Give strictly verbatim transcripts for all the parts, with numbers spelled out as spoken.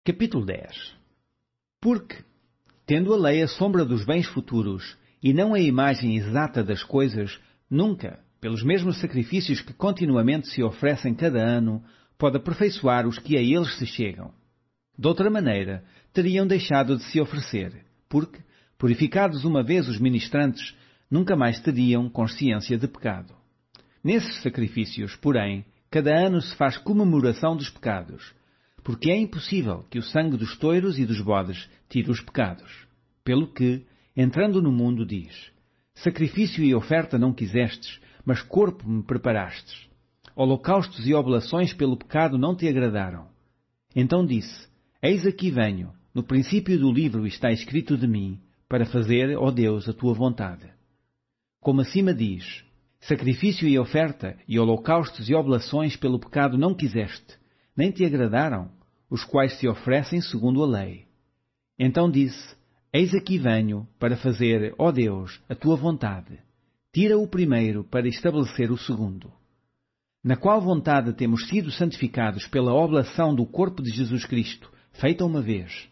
Capítulo dez. Porque, tendo a lei a sombra dos bens futuros, e não a imagem exata das coisas, nunca, pelos mesmos sacrifícios que continuamente se oferecem cada ano, pode aperfeiçoar os que a eles se chegam. De outra maneira, teriam deixado de se oferecer, porque, purificados uma vez os ministrantes, nunca mais teriam consciência de pecado. Nesses sacrifícios, porém, cada ano se faz comemoração dos pecados, porque é impossível que o sangue dos touros e dos bodes tire os pecados. Pelo que, entrando no mundo, diz: Sacrifício e oferta não quisestes, mas corpo me preparastes. Holocaustos e oblações pelo pecado não te agradaram. Então disse: Eis aqui venho, no princípio do livro está escrito de mim, para fazer, ó Deus, a tua vontade. Como acima diz: Sacrifício e oferta, e holocaustos e oblações pelo pecado não quiseste, nem te agradaram, os quais se oferecem segundo a lei. Então disse: Eis aqui venho, para fazer, ó Deus, a tua vontade. Tira o primeiro para estabelecer o segundo. Na qual vontade temos sido santificados pela oblação do corpo de Jesus Cristo, feita uma vez.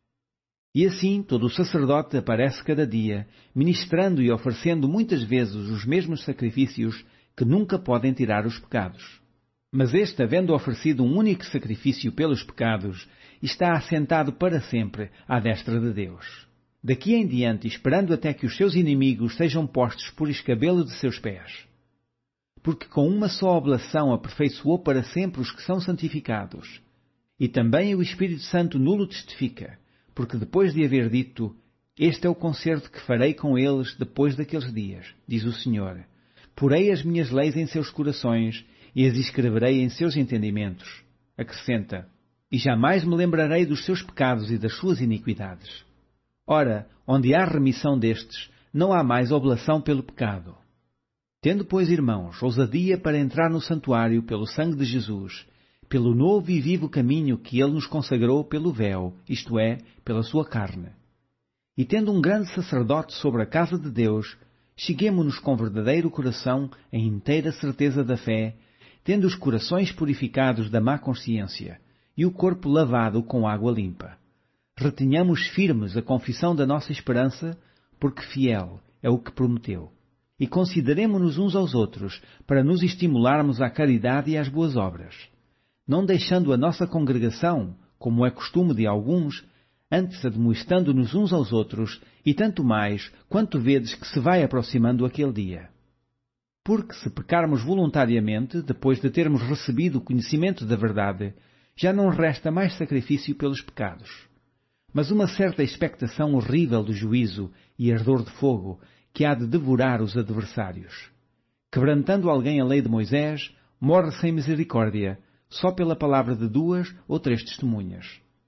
E assim todo o sacerdote aparece cada dia, ministrando e oferecendo muitas vezes os mesmos sacrifícios que nunca podem tirar os pecados. Mas este, havendo oferecido um único sacrifício pelos pecados, está assentado para sempre à destra de Deus. Daqui em diante, esperando até que os seus inimigos sejam postos por escabelo de seus pés. Porque com uma só oblação aperfeiçoou para sempre os que são santificados. E também o Espírito Santo nulo testifica, porque depois de haver dito: Este é o concerto que farei com eles depois daqueles dias, diz o Senhor. Porei as minhas leis em seus corações, e as escreverei em seus entendimentos. Acrescenta: E jamais me lembrarei dos seus pecados e das suas iniquidades. Ora, onde há remissão destes, não há mais oblação pelo pecado. Tendo, pois, irmãos, ousadia para entrar no santuário pelo sangue de Jesus, pelo novo e vivo caminho que ele nos consagrou pelo véu, isto é, pela sua carne. E tendo um grande sacerdote sobre a casa de Deus, cheguemo-nos com verdadeiro coração em inteira certeza da fé, tendo os corações purificados da má consciência e o corpo lavado com água limpa. Retenhamos firmes a confissão da nossa esperança, porque fiel é o que prometeu. E consideremo-nos uns aos outros, para nos estimularmos à caridade e às boas obras. Não deixando a nossa congregação, como é costume de alguns, antes admoestando-nos uns aos outros, e tanto mais, quanto vedes que se vai aproximando aquele dia. Porque se pecarmos voluntariamente, depois de termos recebido o conhecimento da verdade, já não resta mais sacrifício pelos pecados, mas uma certa expectação horrível do juízo e ardor de fogo que há de devorar os adversários. Quebrantando alguém a lei de Moisés, morre sem misericórdia, só pela palavra de duas ou três testemunhas.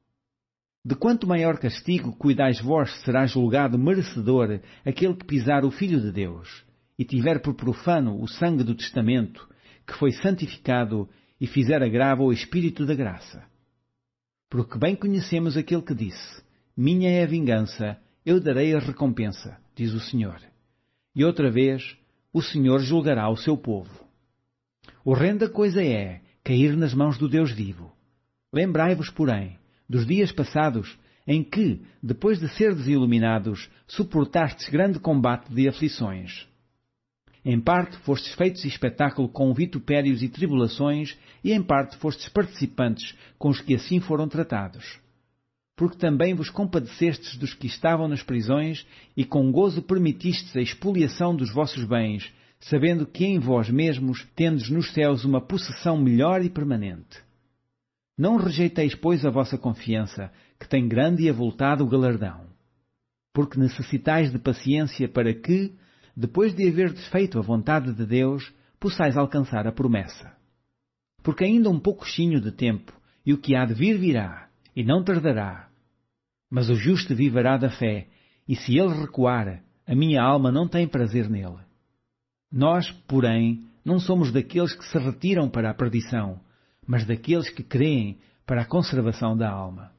De quanto maior castigo cuidais vós será julgado merecedor aquele que pisar o Filho de Deus, e tiver por profano o sangue do testamento, que foi santificado, e fizer agravo ao Espírito da graça. Porque bem conhecemos aquele que disse: Minha é a vingança, eu darei a recompensa, diz o Senhor. E outra vez, o Senhor julgará o seu povo. Horrenda coisa é cair nas mãos do Deus vivo. Lembrai-vos, porém, dos dias passados, em que, depois de serdes iluminados, suportastes grande combate de aflições. Em parte fostes feitos espetáculo com vitupérios e tribulações, e em parte fostes participantes com os que assim foram tratados. Porque também vos compadecestes dos que estavam nas prisões, e com gozo permitistes a expoliação dos vossos bens, sabendo que em vós mesmos tendes nos céus uma possessão melhor e permanente. Não rejeiteis, pois, a vossa confiança, que tem grande e avultado galardão. Porque necessitais de paciência para que, depois de haverdes feito a vontade de Deus, possais alcançar a promessa. Porque ainda um pouquinho de tempo, e o que há de vir virá, e não tardará. Mas o justo viverá da fé, e se ele recuar, a minha alma não tem prazer nele. Nós, porém, não somos daqueles que se retiram para a perdição, mas daqueles que creem para a conservação da alma.